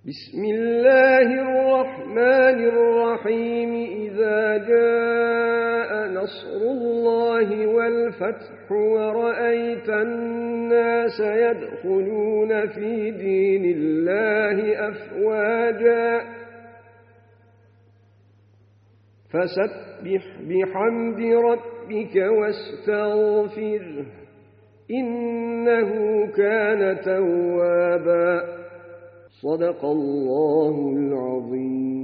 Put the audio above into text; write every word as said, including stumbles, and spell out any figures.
بسم الله الرحمن الرحيم إذا جاء نصر الله والفتح ورأيت الناس يدخلون في دين الله أفواجا فسبح بحمد ربك واستغفره إنه كان توابا صدق الله العظيم.